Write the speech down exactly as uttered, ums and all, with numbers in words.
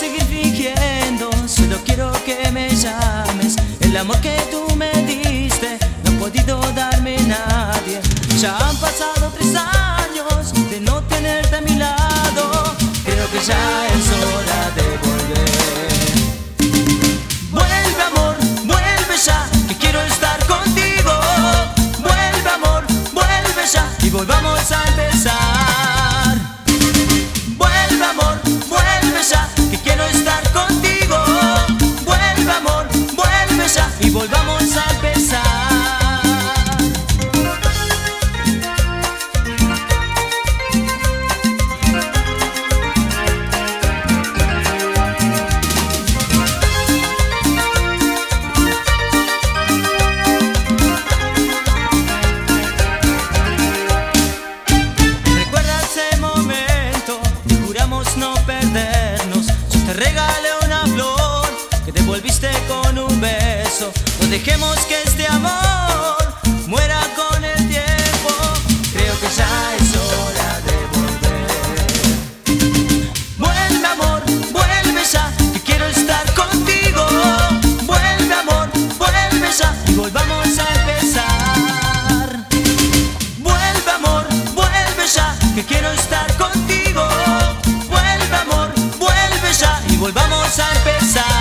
seguir fingiendo, solo quiero que me llames. El amor que tú me diste no ha podido darme nadie. Ya han pasado tres años de no tenerte a mi lado. Creo que ya es hora de volver. Vuelve amor, vuelve ya, que quiero estar contigo. Vuelve amor, vuelve ya y volvamos a empezar. Vuelve amor, vuelve ya, que quiero estar contigo. Vuelve amor, vuelve ya y volvamos a empezar. No perdernos. Yo te regalé una flor que devolviste con un beso. No dejemos que este amor muera con el tiempo. Creo que ya es hora de volver. Vuelve amor, vuelve ya, que quiero estar contigo. Vuelve amor, vuelve ya y volvamos a empezar. Vuelve amor, vuelve ya, que quiero estar contigo. Y volvamos a empezar.